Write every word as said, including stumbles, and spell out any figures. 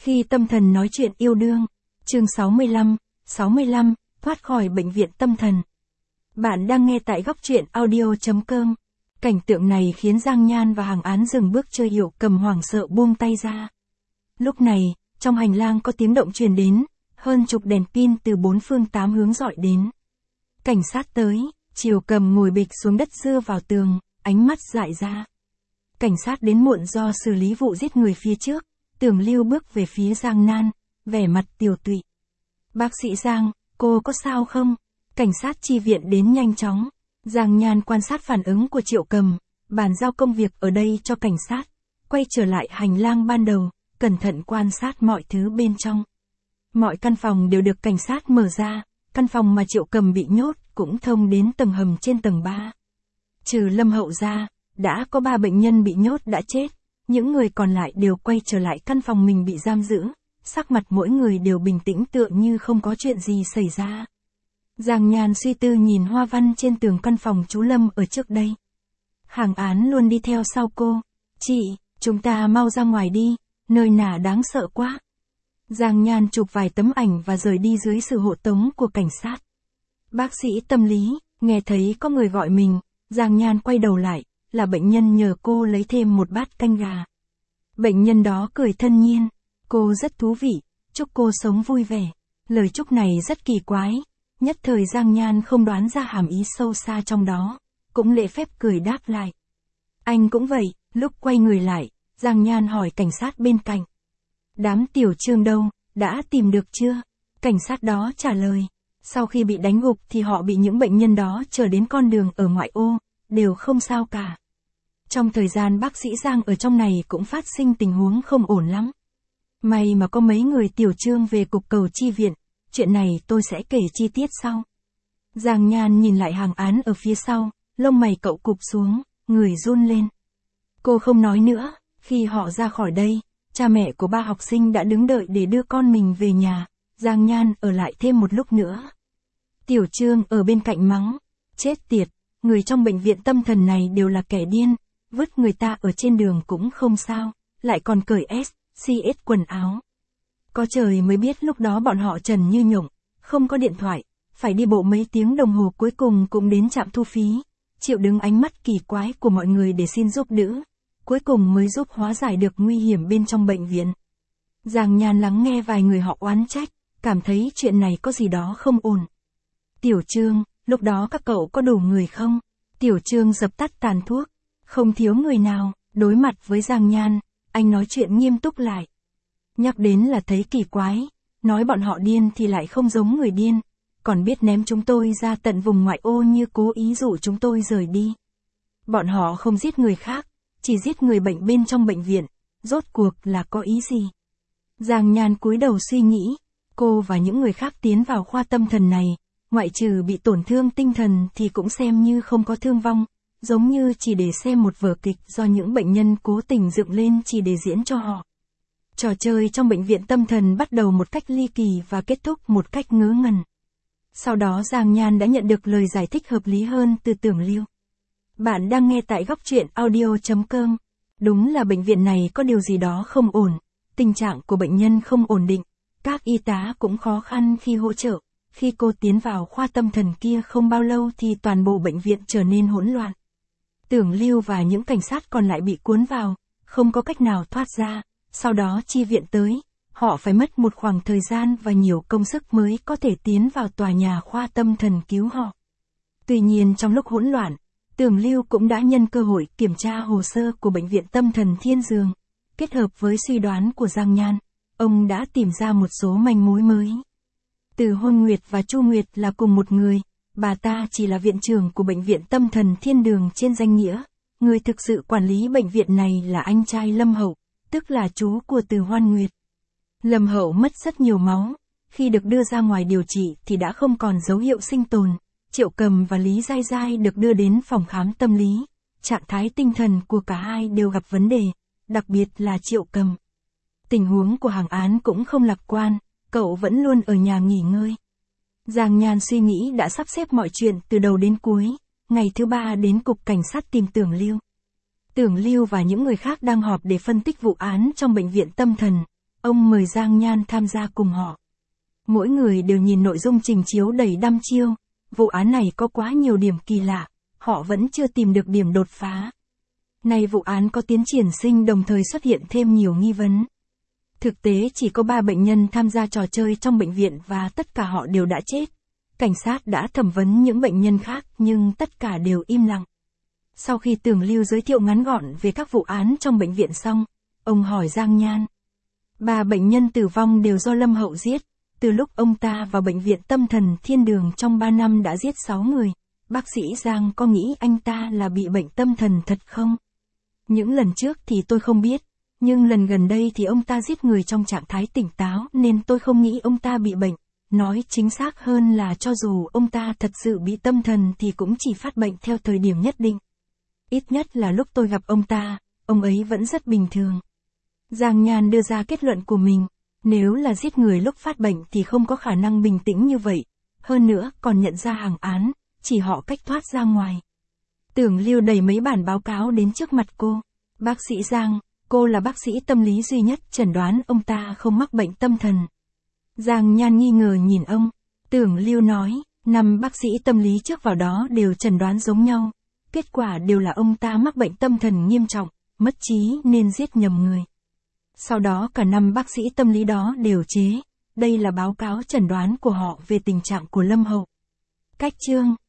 Khi tâm thần nói chuyện yêu đương, chương sáu mươi lăm, sáu mươi lăm, thoát khỏi bệnh viện tâm thần. Bạn đang nghe tại góc truyện audio chấm com. Cảnh tượng này khiến Giang Nhan và Hàng Án dừng bước chơi Hiệu Cầm hoảng sợ buông tay ra. Lúc này, trong hành lang có tiếng động truyền đến, hơn chục đèn pin từ bốn phương tám hướng dọi đến. Cảnh sát tới, Triệu Cầm ngồi bịch xuống đất dưa vào tường, ánh mắt dại ra. Cảnh sát đến muộn do xử lý vụ giết người phía trước. Tưởng Lưu bước về phía Giang Nhan, vẻ mặt tiều tụy. Bác sĩ Giang, cô có sao không? Cảnh sát chi viện đến nhanh chóng. Giang Nhan quan sát phản ứng của Triệu Cầm, bàn giao công việc ở đây cho cảnh sát, quay trở lại hành lang ban đầu, cẩn thận quan sát mọi thứ bên trong. Mọi căn phòng đều được cảnh sát mở ra, căn phòng mà Triệu Cầm bị nhốt cũng thông đến tầng hầm trên tầng ba. Trừ Lâm Hậu ra, đã có ba bệnh nhân bị nhốt đã chết. Những người còn lại đều quay trở lại căn phòng mình bị giam giữ, sắc mặt mỗi người đều bình tĩnh tựa như không có chuyện gì xảy ra. Giang Nhan suy tư nhìn hoa văn trên tường căn phòng chú Lâm ở trước đây. Hàng Án luôn đi theo sau cô. Chị, chúng ta mau ra ngoài đi, nơi nào đáng sợ quá. Giang Nhan chụp vài tấm ảnh và rời đi dưới sự hộ tống của cảnh sát. Bác sĩ tâm lý, nghe thấy có người gọi mình, Giang Nhan quay đầu lại. Là bệnh nhân nhờ cô lấy thêm một bát canh gà. Bệnh nhân đó cười thân nhiên, cô rất thú vị, chúc cô sống vui vẻ. Lời chúc này rất kỳ quái, nhất thời Giang Nhan không đoán ra hàm ý sâu xa trong đó, cũng lễ phép cười đáp lại. Anh cũng vậy, lúc quay người lại, Giang Nhan hỏi cảnh sát bên cạnh. Đám Tiểu Trương đâu, đã tìm được chưa? Cảnh sát đó trả lời, sau khi bị đánh gục thì họ bị những bệnh nhân đó chờ đến con đường ở ngoại ô, đều không sao cả. Trong thời gian bác sĩ Giang ở trong này cũng phát sinh tình huống không ổn lắm. May mà có mấy người Tiểu Trương về cục cầu chi viện, chuyện này tôi sẽ kể chi tiết sau. Giang Nhan nhìn lại Hàng Án ở phía sau, lông mày cậu cụp xuống, người run lên. Cô không nói nữa, khi họ ra khỏi đây, cha mẹ của ba học sinh đã đứng đợi để đưa con mình về nhà, Giang Nhan ở lại thêm một lúc nữa. Tiểu Trương ở bên cạnh mắng, chết tiệt, người trong bệnh viện tâm thần này đều là kẻ điên. Vứt người ta ở trên đường cũng không sao, lại còn cởi S, xê ét quần áo. Có trời mới biết lúc đó bọn họ trần như nhộng, không có điện thoại, phải đi bộ mấy tiếng đồng hồ cuối cùng cũng đến trạm thu phí, chịu đứng ánh mắt kỳ quái của mọi người để xin giúp đỡ, cuối cùng mới giúp hóa giải được nguy hiểm bên trong bệnh viện. Giang Nhan lắng nghe vài người họ oán trách, cảm thấy chuyện này có gì đó không ổn. Tiểu Trương, lúc đó các cậu có đủ người không? Tiểu Trương dập tắt tàn thuốc. Không thiếu người nào, đối mặt với Giang Nhan, anh nói chuyện nghiêm túc lại. Nhắc đến là thấy kỳ quái, nói bọn họ điên thì lại không giống người điên, còn biết ném chúng tôi ra tận vùng ngoại ô như cố ý dụ chúng tôi rời đi. Bọn họ không giết người khác, chỉ giết người bệnh bên trong bệnh viện, rốt cuộc là có ý gì? Giang Nhan cúi đầu suy nghĩ, cô và những người khác tiến vào khoa tâm thần này, ngoại trừ bị tổn thương tinh thần thì cũng xem như không có thương vong. Giống như chỉ để xem một vở kịch do những bệnh nhân cố tình dựng lên chỉ để diễn cho họ. Trò chơi trong bệnh viện tâm thần bắt đầu một cách ly kỳ và kết thúc một cách ngớ ngẩn. Sau đó Giang Nhan đã nhận được lời giải thích hợp lý hơn từ Tưởng Lưu. Bạn đang nghe tại góc truyện audio chấm com. Đúng là bệnh viện này có điều gì đó không ổn. Tình trạng của bệnh nhân không ổn định. Các y tá cũng khó khăn khi hỗ trợ. Khi cô tiến vào khoa tâm thần kia không bao lâu thì toàn bộ bệnh viện trở nên hỗn loạn. Tưởng Lưu và những cảnh sát còn lại bị cuốn vào, không có cách nào thoát ra, sau đó chi viện tới, họ phải mất một khoảng thời gian và nhiều công sức mới có thể tiến vào tòa nhà khoa tâm thần cứu họ. Tuy nhiên trong lúc hỗn loạn, Tưởng Lưu cũng đã nhân cơ hội kiểm tra hồ sơ của bệnh viện tâm thần Thiên Dương, kết hợp với suy đoán của Giang Nhan, ông đã tìm ra một số manh mối mới. Từ Hôn Nguyệt và Chu Nguyệt là cùng một người. Bà ta chỉ là viện trưởng của bệnh viện tâm thần Thiên Đường trên danh nghĩa, người thực sự quản lý bệnh viện này là anh trai Lâm Hậu, tức là chú của Từ Hoan Nguyệt. Lâm Hậu mất rất nhiều máu, khi được đưa ra ngoài điều trị thì đã không còn dấu hiệu sinh tồn. Triệu Cầm và Lý Giai Giai được đưa đến phòng khám tâm lý, trạng thái tinh thần của cả hai đều gặp vấn đề, đặc biệt là Triệu Cầm. Tình huống của Hàng Án cũng không lạc quan, cậu vẫn luôn ở nhà nghỉ ngơi. Giang Nhan suy nghĩ đã sắp xếp mọi chuyện từ đầu đến cuối, ngày thứ ba đến cục cảnh sát tìm Tưởng Lưu. Tưởng Lưu và những người khác đang họp để phân tích vụ án trong bệnh viện tâm thần, ông mời Giang Nhan tham gia cùng họ. Mỗi người đều nhìn nội dung trình chiếu đầy đăm chiêu, vụ án này có quá nhiều điểm kỳ lạ, họ vẫn chưa tìm được điểm đột phá. Nay vụ án có tiến triển sinh đồng thời xuất hiện thêm nhiều nghi vấn. Thực tế chỉ có ba bệnh nhân tham gia trò chơi trong bệnh viện và tất cả họ đều đã chết. Cảnh sát đã thẩm vấn những bệnh nhân khác nhưng tất cả đều im lặng. Sau khi Tưởng Lưu giới thiệu ngắn gọn về các vụ án trong bệnh viện xong, ông hỏi Giang Nhan. Ba bệnh nhân tử vong đều do Lâm Hậu giết, từ lúc ông ta vào bệnh viện tâm thần Thiên Đường trong ba năm đã giết sáu người. Bác sĩ Giang có nghĩ anh ta là bị bệnh tâm thần thật không? Những lần trước thì tôi không biết, nhưng lần gần đây thì ông ta giết người trong trạng thái tỉnh táo nên tôi không nghĩ ông ta bị bệnh. Nói chính xác hơn là cho dù ông ta thật sự bị tâm thần thì cũng chỉ phát bệnh theo thời điểm nhất định. Ít nhất là lúc tôi gặp ông ta, ông ấy vẫn rất bình thường. Giang Nhan đưa ra kết luận của mình, nếu là giết người lúc phát bệnh thì không có khả năng bình tĩnh như vậy, hơn nữa còn nhận ra hàng án, chỉ họ cách thoát ra ngoài. Tưởng Lưu đẩy mấy bản báo cáo đến trước mặt cô. Bác sĩ Giang, cô là bác sĩ tâm lý duy nhất chẩn đoán ông ta không mắc bệnh tâm thần. Giang Nhan nghi ngờ nhìn ông. Tưởng Lưu nói, năm bác sĩ tâm lý trước vào đó đều chẩn đoán giống nhau. Kết quả đều là ông ta mắc bệnh tâm thần nghiêm trọng, mất trí nên giết nhầm người. Sau đó cả năm bác sĩ tâm lý đó đều chế. Đây là báo cáo chẩn đoán của họ về tình trạng của Lâm Hậu. Cách chương